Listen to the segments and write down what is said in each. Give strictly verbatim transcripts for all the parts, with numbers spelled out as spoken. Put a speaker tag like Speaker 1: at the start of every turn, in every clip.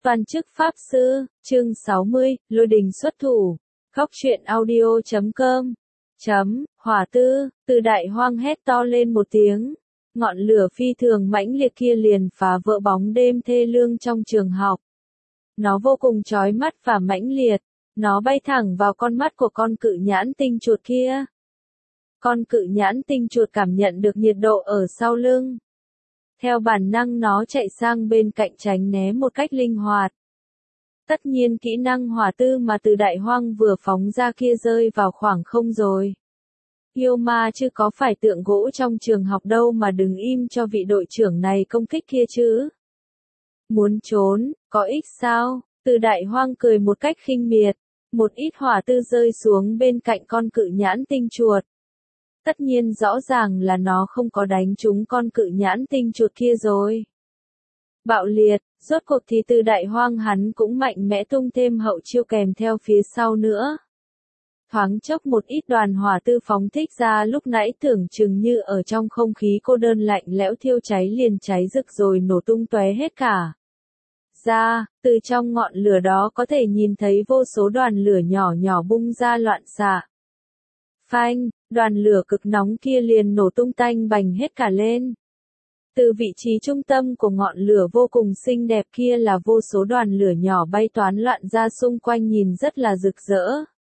Speaker 1: Toàn chức Pháp Sư, chương sáu mươi, Lôi đình xuất thủ. Khóc truyện audio chấm com. Chấm, hỏa tư, từ đại hoang hét to lên một tiếng. Ngọn lửa phi thường mãnh liệt kia liền phá vỡ bóng đêm thê lương trong trường học. Nó vô cùng chói mắt và mãnh liệt. Nó bay thẳng vào con mắt của con cự nhãn tinh chuột kia. Con cự nhãn tinh chuột cảm nhận được nhiệt độ ở sau lưng. Theo bản năng nó chạy sang bên cạnh tránh né một cách linh hoạt. Tất nhiên kỹ năng hỏa tư mà từ đại hoang vừa phóng ra kia rơi vào khoảng không rồi. Yêu ma chứ có phải tượng gỗ trong trường học đâu mà đừng im cho vị đội trưởng này công kích kia chứ. Muốn trốn, có ích sao? Từ đại hoang cười một cách khinh miệt. Một ít hỏa tư rơi xuống bên cạnh con cự nhãn tinh chuột. Tất nhiên rõ ràng là nó không có đánh trúng con cự nhãn tinh chuột kia rồi. Bạo liệt, rốt cuộc thì từ đại hoang hắn cũng mạnh mẽ tung thêm hậu chiêu kèm theo phía sau nữa. Thoáng chốc một ít đoàn hỏa tư phóng thích ra lúc nãy tưởng chừng như ở trong không khí cô đơn lạnh lẽo thiêu cháy liền cháy rực rồi nổ tung tóe hết cả. Ra, từ trong ngọn lửa đó có thể nhìn thấy vô số đoàn lửa nhỏ nhỏ bung ra loạn xạ. Phanh, đoàn lửa cực nóng kia liền nổ tung tanh bành hết cả lên. Từ vị trí trung tâm của ngọn lửa vô cùng xinh đẹp kia là vô số đoàn lửa nhỏ bay toán loạn ra xung quanh nhìn rất là rực rỡ.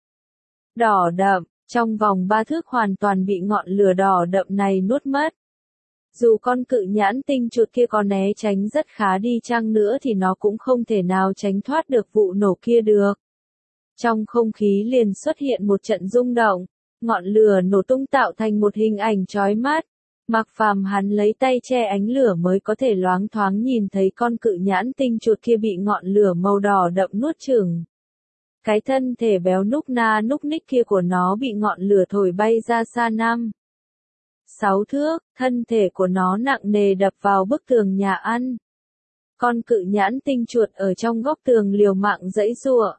Speaker 1: Đỏ đậm, trong vòng ba thước hoàn toàn bị ngọn lửa đỏ đậm này nuốt mất. Dù con cự nhãn tinh chuột kia có né tránh rất khá đi chăng nữa thì nó cũng không thể nào tránh thoát được vụ nổ kia được. Trong không khí liền xuất hiện một trận rung động, ngọn lửa nổ tung tạo thành một hình ảnh chói mắt. Mạc Phàm hắn lấy tay che ánh lửa mới có thể loáng thoáng nhìn thấy con cự nhãn tinh chuột kia bị ngọn lửa màu đỏ đậm nuốt chửng. Cái thân thể béo núc na núc ních kia của nó bị ngọn lửa thổi bay ra xa năm. Sáu thước, thân thể của nó nặng nề đập vào bức tường nhà ăn. Con cự nhãn tinh chuột ở trong góc tường liều mạng giãy giụa.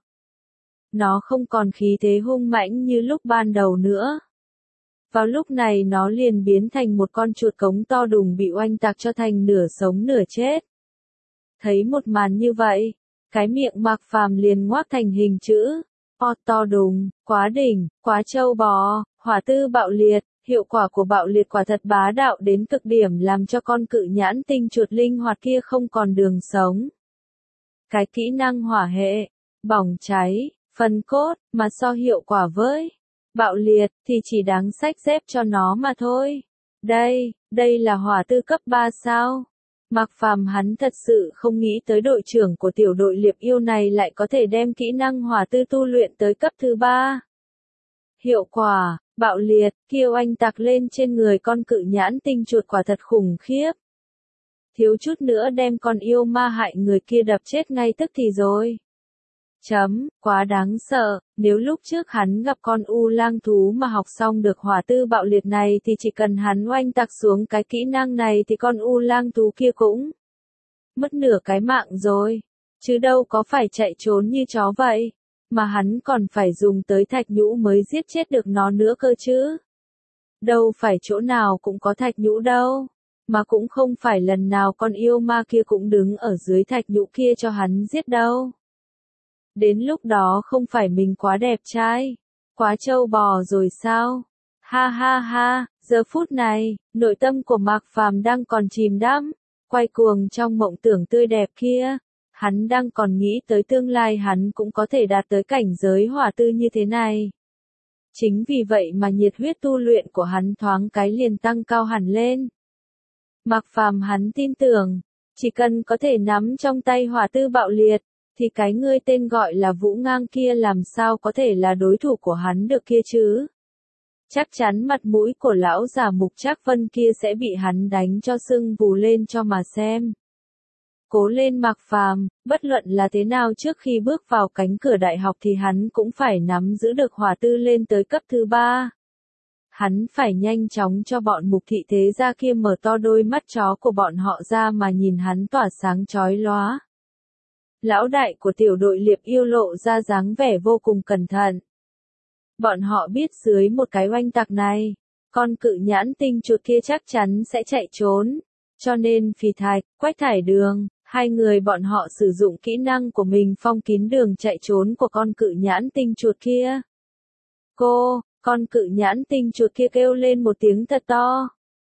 Speaker 1: Nó không còn khí thế hung mãnh như lúc ban đầu nữa. Vào lúc này nó liền biến thành một con chuột cống to đùng bị oanh tạc cho thành nửa sống nửa chết. Thấy một màn như vậy, cái miệng Mạc Phàm liền ngoác thành hình chữ O to đùng, quá đỉnh, quá trâu bò, hỏa tư bạo liệt. Hiệu quả của bạo liệt quả thật bá đạo đến cực điểm làm cho con cự nhãn tinh chuột linh hoạt kia không còn đường sống. Cái kỹ năng hỏa hệ, bỏng cháy, phân cốt, mà so hiệu quả với bạo liệt thì chỉ đáng xách dép cho nó mà thôi. Đây, đây là hỏa tư cấp ba sao? Mạc Phàm hắn thật sự không nghĩ tới đội trưởng của tiểu đội liệp yêu này lại có thể đem kỹ năng hỏa tư tu luyện tới cấp thứ ba. Hiệu quả, bạo liệt, kêu anh tạc lên trên người con cự nhãn tinh chuột quả thật khủng khiếp. Thiếu chút nữa đem con yêu ma hại người kia đập chết ngay tức thì rồi. Chấm, quá đáng sợ, nếu lúc trước hắn gặp con u lang thú mà học xong được hỏa tư bạo liệt này thì chỉ cần hắn oanh tạc xuống cái kỹ năng này thì con u lang thú kia cũng mất nửa cái mạng rồi, chứ đâu có phải chạy trốn như chó vậy. Mà hắn còn phải dùng tới thạch nhũ mới giết chết được nó nữa cơ chứ. Đâu phải chỗ nào cũng có thạch nhũ đâu. Mà cũng không phải lần nào con yêu ma kia cũng đứng ở dưới thạch nhũ kia cho hắn giết đâu. Đến lúc đó không phải mình quá đẹp trai, quá trâu bò rồi sao? Ha ha ha, giờ phút này, nội tâm của Mạc Phàm đang còn chìm đắm, quay cuồng trong mộng tưởng tươi đẹp kia. Hắn đang còn nghĩ tới tương lai hắn cũng có thể đạt tới cảnh giới hỏa tư như thế này. Chính vì vậy mà nhiệt huyết tu luyện của hắn thoáng cái liền tăng cao hẳn lên. Mạc Phàm hắn tin tưởng, chỉ cần có thể nắm trong tay hỏa tư bạo liệt, thì cái ngươi tên gọi là Vũ Ngang kia làm sao có thể là đối thủ của hắn được kia chứ. Chắc chắn mặt mũi của lão già Mục Trác Vân kia sẽ bị hắn đánh cho sưng vù lên cho mà xem. Cố lên Mạc Phàm, bất luận là thế nào trước khi bước vào cánh cửa đại học thì hắn cũng phải nắm giữ được hỏa tư lên tới cấp thứ ba. Hắn phải nhanh chóng cho bọn Mục thị thế gia kia mở to đôi mắt chó của bọn họ ra mà nhìn hắn tỏa sáng chói lóa. Lão đại của tiểu đội liệp yêu lộ ra dáng vẻ vô cùng cẩn thận. Bọn họ biết dưới một cái oanh tạc này, con cự nhãn tinh chuột kia chắc chắn sẽ chạy trốn. Cho nên Phì Thạch, Quách Thải Đường, Hai người bọn họ sử dụng kỹ năng của mình phong kín đường chạy trốn của con cự nhãn tinh chuột kia. Cô, con cự nhãn tinh chuột kia kêu lên một tiếng thật to.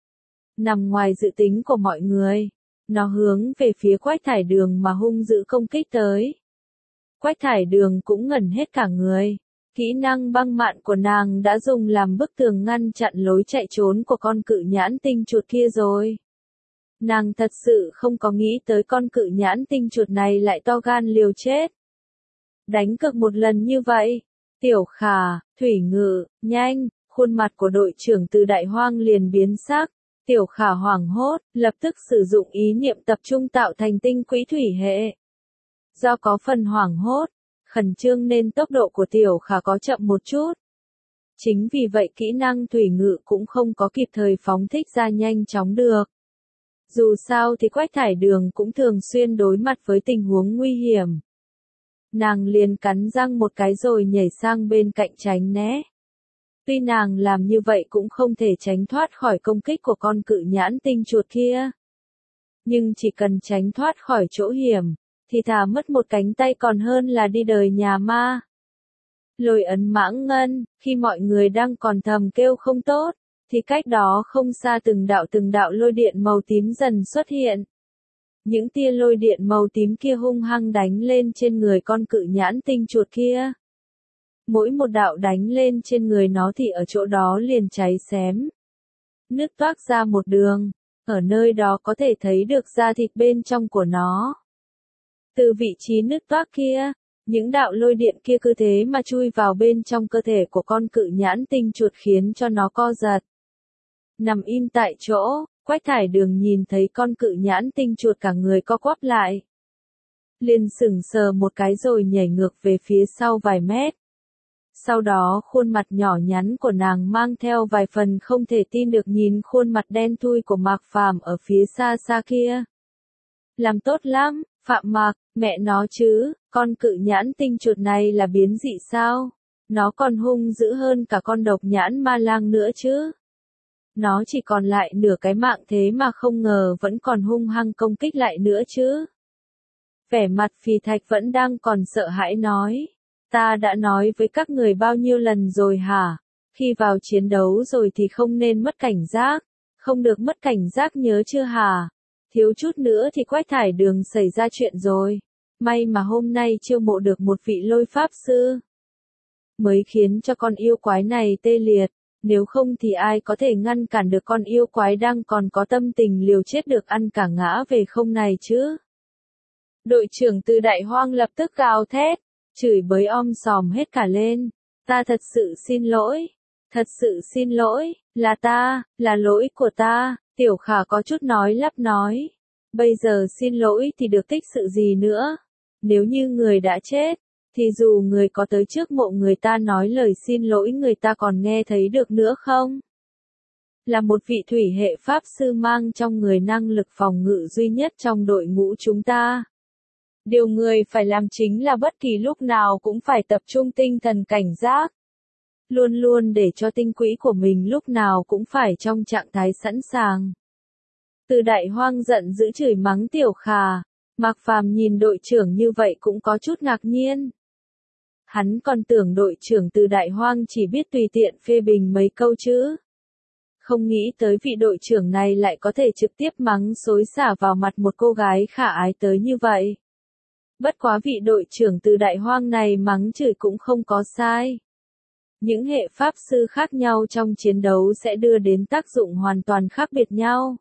Speaker 1: Nằm ngoài dự tính của mọi người, nó hướng về phía Quách Thải Đường mà hung dữ công kích tới. Quách Thải Đường cũng ngẩn hết cả người. Kỹ năng băng mạn của nàng đã dùng làm bức tường ngăn chặn lối chạy trốn của con cự nhãn tinh chuột kia rồi. Nàng thật sự không có nghĩ tới con cự nhãn tinh chuột này lại to gan liều chết. Đánh cược một lần như vậy. Tiểu Khả, Thủy Ngự, nhanh, khuôn mặt của đội trưởng Từ Đại Hoang liền biến sắc. Tiểu Khả hoảng hốt, lập tức sử dụng ý niệm tập trung tạo thành tinh quỹ thủy hệ. Do có phần hoảng hốt, khẩn trương nên tốc độ của Tiểu Khả có chậm một chút. Chính vì vậy kỹ năng Thủy Ngự cũng không có kịp thời phóng thích ra nhanh chóng được. Dù sao thì Quách Thải Đường cũng thường xuyên đối mặt với tình huống nguy hiểm. Nàng liền cắn răng một cái rồi nhảy sang bên cạnh tránh né. Tuy nàng làm như vậy cũng không thể tránh thoát khỏi công kích của con cự nhãn tinh chuột kia. Nhưng chỉ cần tránh thoát khỏi chỗ hiểm, thì thà mất một cánh tay còn hơn là đi đời nhà ma. Lôi ấn mãng ngân, khi mọi người đang còn thầm kêu không tốt, thì cách đó không xa từng đạo từng đạo lôi điện màu tím dần xuất hiện. Những tia lôi điện màu tím kia hung hăng đánh lên trên người con cự nhãn tinh chuột kia. Mỗi một đạo đánh lên trên người nó thì ở chỗ đó liền cháy xém. Nứt toác ra một đường, ở nơi đó có thể thấy được da thịt bên trong của nó. Từ vị trí nứt toác kia, những đạo lôi điện kia cứ thế mà chui vào bên trong cơ thể của con cự nhãn tinh chuột khiến cho nó co giật. Nằm im tại chỗ, Quách Thải Đường nhìn thấy con cự nhãn tinh chuột cả người co quắp lại. Liền sững sờ một cái rồi nhảy ngược về phía sau vài mét. Sau đó khuôn mặt nhỏ nhắn của nàng mang theo vài phần không thể tin được nhìn khuôn mặt đen thui của Mạc Phàm ở phía xa xa kia. Làm tốt lắm, Phạm Mạc, mẹ nó chứ, con cự nhãn tinh chuột này là biến dị sao? Nó còn hung dữ hơn cả con độc nhãn ma lang nữa chứ. Nó chỉ còn lại nửa cái mạng thế mà không ngờ vẫn còn hung hăng công kích lại nữa chứ. Vẻ mặt Phì Thạch vẫn đang còn sợ hãi nói. Ta đã nói với các người bao nhiêu lần rồi hả? Khi vào chiến đấu rồi thì không nên mất cảnh giác. Không được mất cảnh giác nhớ chưa hả? Thiếu chút nữa thì Quách Thải Đường xảy ra chuyện rồi. May mà hôm nay chiêu mộ được một vị lôi pháp sư. Mới khiến cho con yêu quái này tê liệt. Nếu không thì ai có thể ngăn cản được con yêu quái đang còn có tâm tình liều chết được ăn cả ngã về không này chứ? Đội trưởng Từ Đại Hoang lập tức gào thét, chửi bới om sòm hết cả lên. Ta thật sự xin lỗi, thật sự xin lỗi, là ta, là lỗi của ta. Tiểu Khả có chút nói lắp nói. Bây giờ xin lỗi thì được tích sự gì nữa? Nếu như người đã chết, thì dù người có tới trước mộ người ta nói lời xin lỗi người ta còn nghe thấy được nữa không? Là một vị thủy hệ pháp sư mang trong người năng lực phòng ngự duy nhất trong đội ngũ chúng ta. Điều người phải làm chính là bất kỳ lúc nào cũng phải tập trung tinh thần cảnh giác. Luôn luôn để cho tinh quỹ của mình lúc nào cũng phải trong trạng thái sẵn sàng. Từ Đại Hoang giận dữ chửi mắng Tiểu Khả. Mạc Phàm nhìn đội trưởng như vậy cũng có chút ngạc nhiên. Hắn còn tưởng đội trưởng Từ Đại Hoang chỉ biết tùy tiện phê bình mấy câu chứ. Không nghĩ tới vị đội trưởng này lại có thể trực tiếp mắng xối xả vào mặt một cô gái khả ái tới như vậy. Bất quá vị đội trưởng Từ Đại Hoang này mắng chửi cũng không có sai. Những hệ pháp sư khác nhau trong chiến đấu sẽ đưa đến tác dụng hoàn toàn khác biệt nhau.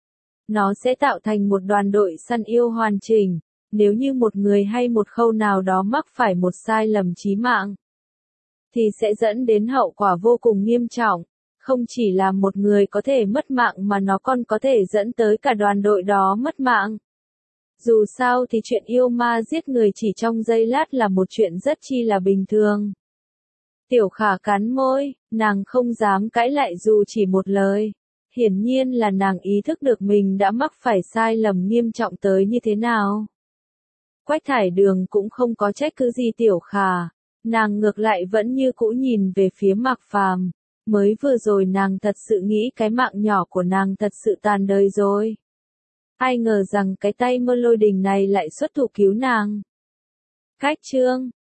Speaker 1: Nó sẽ tạo thành một đoàn đội săn yêu hoàn chỉnh. Nếu như một người hay một khâu nào đó mắc phải một sai lầm chí mạng, thì sẽ dẫn đến hậu quả vô cùng nghiêm trọng. Không chỉ là một người có thể mất mạng mà nó còn có thể dẫn tới cả đoàn đội đó mất mạng. Dù sao thì chuyện yêu ma giết người chỉ trong giây lát là một chuyện rất chi là bình thường. Tiểu Khả cắn môi, nàng không dám cãi lại dù chỉ một lời. Hiển nhiên là nàng ý thức được mình đã mắc phải sai lầm nghiêm trọng tới như thế nào. Quách Thải Đường cũng không có trách cứ gì Tiểu Khả. Nàng ngược lại vẫn như cũ nhìn về phía Mạc Phàm. Mới vừa rồi nàng thật sự nghĩ cái mạng nhỏ của nàng thật sự tàn đời rồi. Ai ngờ rằng cái tay mơ lôi đình này lại xuất thủ cứu nàng. Khách trương,